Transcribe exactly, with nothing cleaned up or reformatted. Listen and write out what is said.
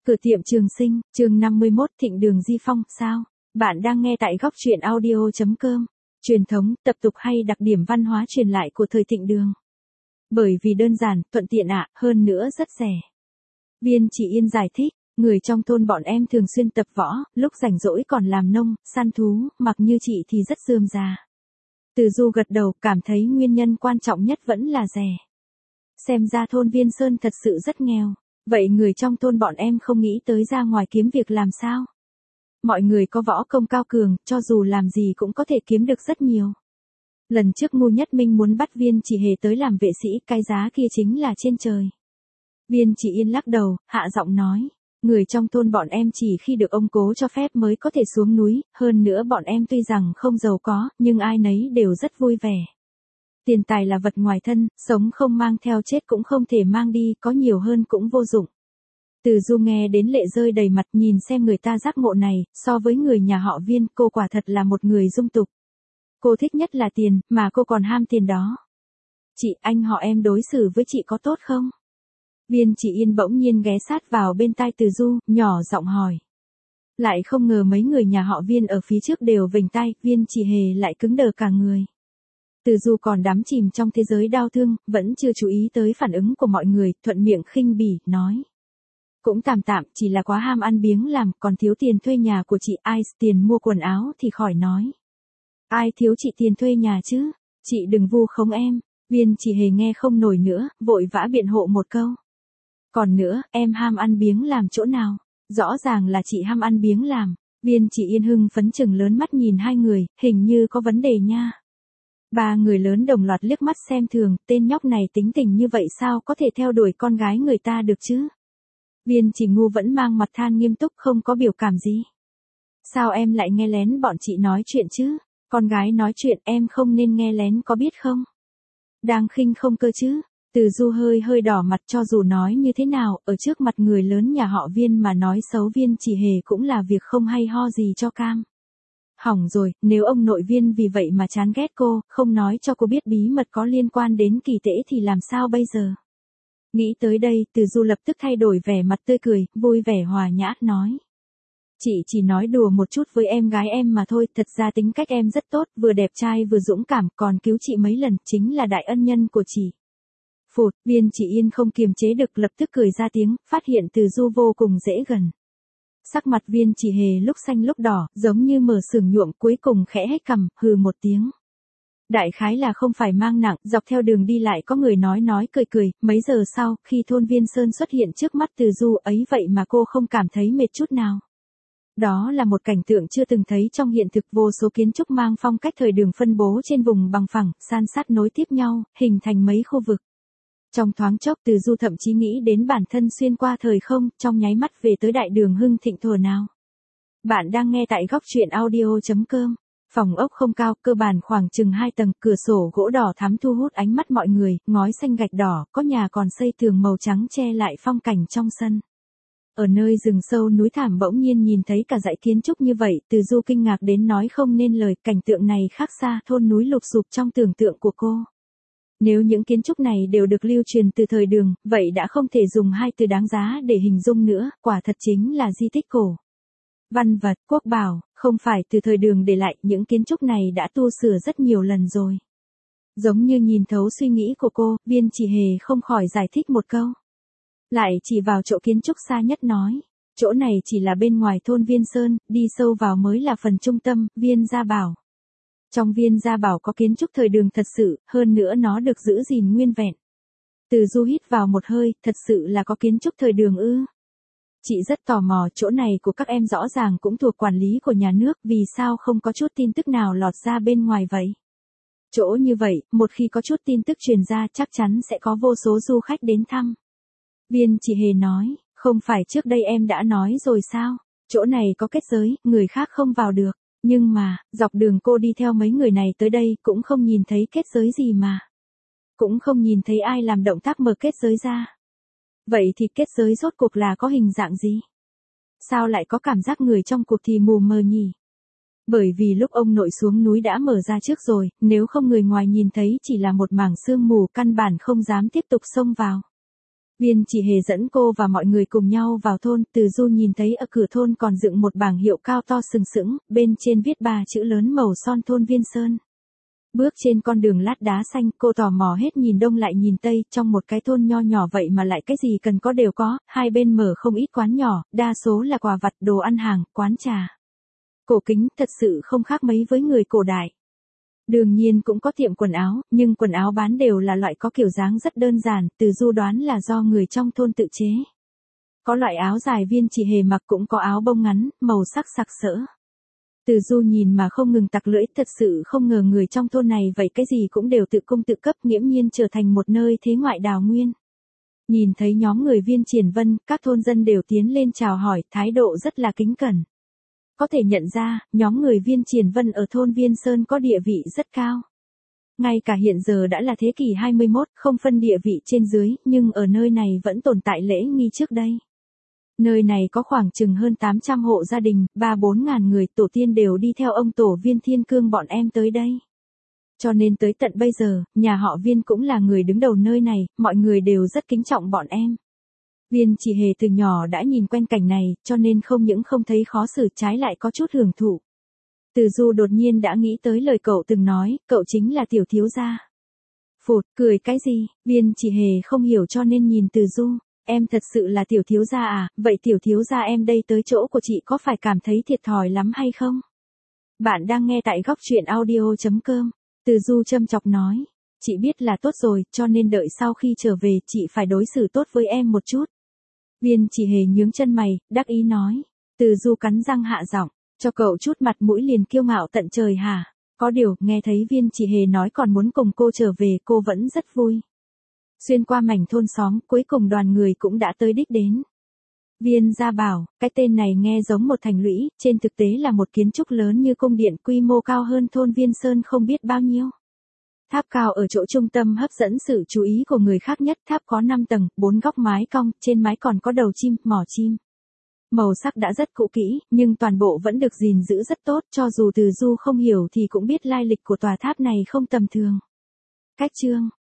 Cửa tiệm Trường Sinh, chương năm mươi mốt Thịnh Đường Di Phong, sao? Bạn đang nghe tại góc truyện audio.com. Truyền thống, tập tục hay đặc điểm văn hóa truyền lại của thời Thịnh Đường. Bởi vì đơn giản, thuận tiện ạ, hơn nữa rất rẻ. Viên Chỉ Yên giải thích, người trong thôn bọn em thường xuyên tập võ, lúc rảnh rỗi còn làm nông, săn thú, mặc như chị thì rất rườm rà. Từ Du gật đầu, cảm thấy nguyên nhân quan trọng nhất vẫn là rẻ. Xem ra thôn Viên Sơn thật sự rất nghèo. Vậy người trong thôn bọn em không nghĩ tới ra ngoài kiếm việc làm sao? Mọi người có võ công cao cường, cho dù làm gì cũng có thể kiếm được rất nhiều. Lần trước Ngô Nhất Minh muốn bắt Viên Chỉ Hề tới làm vệ sĩ, cái giá kia chính là trên trời. Viên Chỉ Yên lắc đầu, hạ giọng nói, người trong thôn bọn em chỉ khi được ông cố cho phép mới có thể xuống núi, hơn nữa bọn em tuy rằng không giàu có, nhưng ai nấy đều rất vui vẻ. Tiền tài là vật ngoài thân, sống không mang theo chết cũng không thể mang đi, có nhiều hơn cũng vô dụng. Từ Du nghe đến lệ rơi đầy mặt, nhìn xem người ta giác ngộ này, so với người nhà họ Viên, cô quả thật là một người dung tục. Cô thích nhất là tiền, mà cô còn ham tiền đó. Chị, anh họ em đối xử với chị có tốt không? Viên Chỉ Yên bỗng nhiên ghé sát vào bên tai Từ Du, nhỏ giọng hỏi. Lại không ngờ mấy người nhà họ Viên ở phía trước đều vểnh tai, Viên Chỉ Hề lại cứng đờ cả người. Từ Du còn đắm chìm trong thế giới đau thương, vẫn chưa chú ý tới phản ứng của mọi người, thuận miệng khinh bỉ, nói. Cũng tạm tạm, chỉ là quá ham ăn biếng làm, còn thiếu tiền thuê nhà của chị, ai tiền mua quần áo thì khỏi nói. Ai thiếu chị tiền thuê nhà chứ, chị đừng vu khống em. Viên Chỉ Hề nghe không nổi nữa, vội vã biện hộ một câu. Còn nữa, em ham ăn biếng làm chỗ nào, rõ ràng là chị ham ăn biếng làm. Viên Chỉ Yên hưng phấn chừng lớn mắt nhìn hai người, hình như có vấn đề nha. Ba người lớn đồng loạt liếc mắt xem thường, tên nhóc này tính tình như vậy sao có thể theo đuổi con gái người ta được chứ? Viên Chỉ Ngu vẫn mang mặt than nghiêm túc, không có biểu cảm gì. Sao em lại nghe lén bọn chị nói chuyện chứ? Con gái nói chuyện em không nên nghe lén có biết không? Đang khinh không cơ chứ? Từ Du hơi hơi đỏ mặt, cho dù nói như thế nào, ở trước mặt người lớn nhà họ Viên mà nói xấu Viên Chỉ Hề cũng là việc không hay ho gì cho cam. Hỏng rồi, nếu ông nội Viên vì vậy mà chán ghét cô, không nói cho cô biết bí mật có liên quan đến kỳ tễ thì làm sao bây giờ? Nghĩ tới đây, Từ Du lập tức thay đổi vẻ mặt tươi cười, vui vẻ hòa nhã, nói. Chị chỉ nói đùa một chút với em gái em mà thôi, thật ra tính cách em rất tốt, vừa đẹp trai vừa dũng cảm, còn cứu chị mấy lần, chính là đại ân nhân của chị. Phụt, Viên Chỉ Yên không kiềm chế được lập tức cười ra tiếng, phát hiện Từ Du vô cùng dễ gần. Sắc mặt Viên Chỉ Hề lúc xanh lúc đỏ, giống như mở sừng nhuộm, cuối cùng khẽ hét cằm, hừ một tiếng. Đại khái là không phải mang nặng, dọc theo đường đi lại có người nói nói cười cười, mấy giờ sau, khi thôn Viên Sơn xuất hiện trước mắt Từ Du ấy vậy mà cô không cảm thấy mệt chút nào. Đó là một cảnh tượng chưa từng thấy trong hiện thực, vô số kiến trúc mang phong cách thời đường phân bố trên vùng bằng phẳng, san sát nối tiếp nhau, hình thành mấy khu vực. Trong thoáng chốc Từ Du thậm chí nghĩ đến bản thân xuyên qua thời không, trong nháy mắt về tới đại đường hưng thịnh thuở nào. Bạn đang nghe tại góc truyện audio.com. Phòng ốc không cao, cơ bản khoảng chừng hai tầng, cửa sổ gỗ đỏ thắm thu hút ánh mắt mọi người, ngói xanh gạch đỏ, có nhà còn xây tường màu trắng che lại phong cảnh trong sân. Ở nơi rừng sâu núi thảm bỗng nhiên nhìn thấy cả dãy kiến trúc như vậy, Từ Du kinh ngạc đến nói không nên lời, cảnh tượng này khác xa thôn núi lụp xụp trong tưởng tượng của cô. Nếu những kiến trúc này đều được lưu truyền từ thời Đường, vậy đã không thể dùng hai từ đáng giá để hình dung nữa, quả thật chính là di tích cổ. Văn vật, quốc bảo, không phải từ thời Đường để lại, những kiến trúc này đã tu sửa rất nhiều lần rồi. Giống như nhìn thấu suy nghĩ của cô, Viên Chỉ Hề không khỏi giải thích một câu. Lại chỉ vào chỗ kiến trúc xa nhất nói, chỗ này chỉ là bên ngoài thôn Viên Sơn, đi sâu vào mới là phần trung tâm, Viên Gia Bảo. Trong Viên Gia Bảo có kiến trúc thời Đường thật sự, hơn nữa nó được giữ gìn nguyên vẹn. Từ Du hít vào một hơi, thật sự là có kiến trúc thời Đường ư? Chị rất tò mò, chỗ này của các em rõ ràng cũng thuộc quản lý của nhà nước, vì sao không có chút tin tức nào lọt ra bên ngoài vậy? Chỗ như vậy, một khi có chút tin tức truyền ra chắc chắn sẽ có vô số du khách đến thăm. Viên Chỉ Hề nói, không phải trước đây em đã nói rồi sao? Chỗ này có kết giới, người khác không vào được. Nhưng mà, dọc đường cô đi theo mấy người này tới đây cũng không nhìn thấy kết giới gì mà. Cũng không nhìn thấy ai làm động tác mở kết giới ra. Vậy thì kết giới rốt cuộc là có hình dạng gì? Sao lại có cảm giác người trong cuộc thì mù mờ nhỉ? Bởi vì lúc ông nội xuống núi đã mở ra trước rồi, nếu không người ngoài nhìn thấy chỉ là một mảng sương mù, căn bản không dám tiếp tục xông vào. Viên Chỉ Hề dẫn cô và mọi người cùng nhau vào thôn, Từ Du nhìn thấy ở cửa thôn còn dựng một bảng hiệu cao to sừng sững, bên trên viết ba chữ lớn màu son thôn Viên Sơn. Bước trên con đường lát đá xanh, cô tò mò hết nhìn đông lại nhìn tây, trong một cái thôn nho nhỏ vậy mà lại cái gì cần có đều có, hai bên mở không ít quán nhỏ, đa số là quà vặt, đồ ăn hàng, quán trà. Cổ kính, thật sự không khác mấy với người cổ đại. Đương nhiên cũng có tiệm quần áo, nhưng quần áo bán đều là loại có kiểu dáng rất đơn giản, Từ Du đoán là do người trong thôn tự chế. Có loại áo dài Viên Chỉ Hề mặc, cũng có áo bông ngắn, màu sắc sặc sỡ. Từ Du nhìn mà không ngừng tặc lưỡi, thật sự không ngờ người trong thôn này vậy cái gì cũng đều tự cung tự cấp, nghiễm nhiên trở thành một nơi thế ngoại đào nguyên. Nhìn thấy nhóm người Viên Triển Vân, các thôn dân đều tiến lên chào hỏi, thái độ rất là kính cẩn. Có thể nhận ra, nhóm người Viên Triển Vân ở thôn Viên Sơn có địa vị rất cao. Ngay cả hiện giờ đã là thế kỷ hai mươi mốt, không phân địa vị trên dưới, nhưng ở nơi này vẫn tồn tại lễ nghi trước đây. Nơi này có khoảng chừng hơn tám trăm hộ gia đình, ba bốn ngàn người, tổ tiên đều đi theo ông tổ Viên Thiên Cương bọn em tới đây. Cho nên tới tận bây giờ, nhà họ Viên cũng là người đứng đầu nơi này, mọi người đều rất kính trọng bọn em. Viên Chỉ Hề từ nhỏ đã nhìn quen cảnh này, cho nên không những không thấy khó xử, trái lại có chút hưởng thụ. Từ Du đột nhiên đã nghĩ tới lời cậu từng nói, cậu chính là tiểu thiếu gia. Phụt, cười cái gì, Viên Chỉ Hề không hiểu cho nên nhìn Từ Du, em thật sự là tiểu thiếu gia à, vậy tiểu thiếu gia em đây tới chỗ của chị có phải cảm thấy thiệt thòi lắm hay không? Bạn đang nghe tại góc truyện audio chấm com, Từ Du châm chọc nói, chị biết là tốt rồi, cho nên đợi sau khi trở về chị phải đối xử tốt với em một chút. Viên Chỉ Hề nhướng chân mày, đắc ý nói, Từ Du cắn răng hạ giọng, cho cậu chút mặt mũi liền kiêu ngạo tận trời hả? Có điều, nghe thấy Viên Chỉ Hề nói còn muốn cùng cô trở về, cô vẫn rất vui. Xuyên qua mảnh thôn xóm, cuối cùng đoàn người cũng đã tới đích đến. Viên Gia Bảo, cái tên này nghe giống một thành lũy, trên thực tế là một kiến trúc lớn như cung điện, quy mô cao hơn thôn Viên Sơn không biết bao nhiêu. Tháp cao ở chỗ trung tâm hấp dẫn sự chú ý của người khác nhất, tháp có năm tầng, bốn góc mái cong, trên mái còn có đầu chim, mỏ chim. Màu sắc đã rất cũ kỹ, nhưng toàn bộ vẫn được gìn giữ rất tốt, cho dù Từ Du không hiểu thì cũng biết lai lịch của tòa tháp này không tầm thường. Cách chương